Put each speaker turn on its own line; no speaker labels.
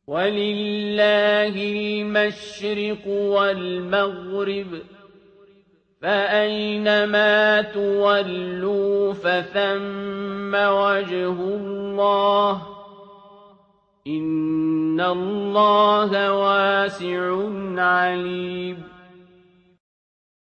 وَلِلَّهِ الْمَشْرِقُ وَالْمَغْرِبُ ۚ فَأَيْنَمَا تُوَلُّوا فَثَمَّ وَجْهُ اللَّهِ ۚ إِنَّ اللَّهَ وَاسِعٌ عَلِيمٌ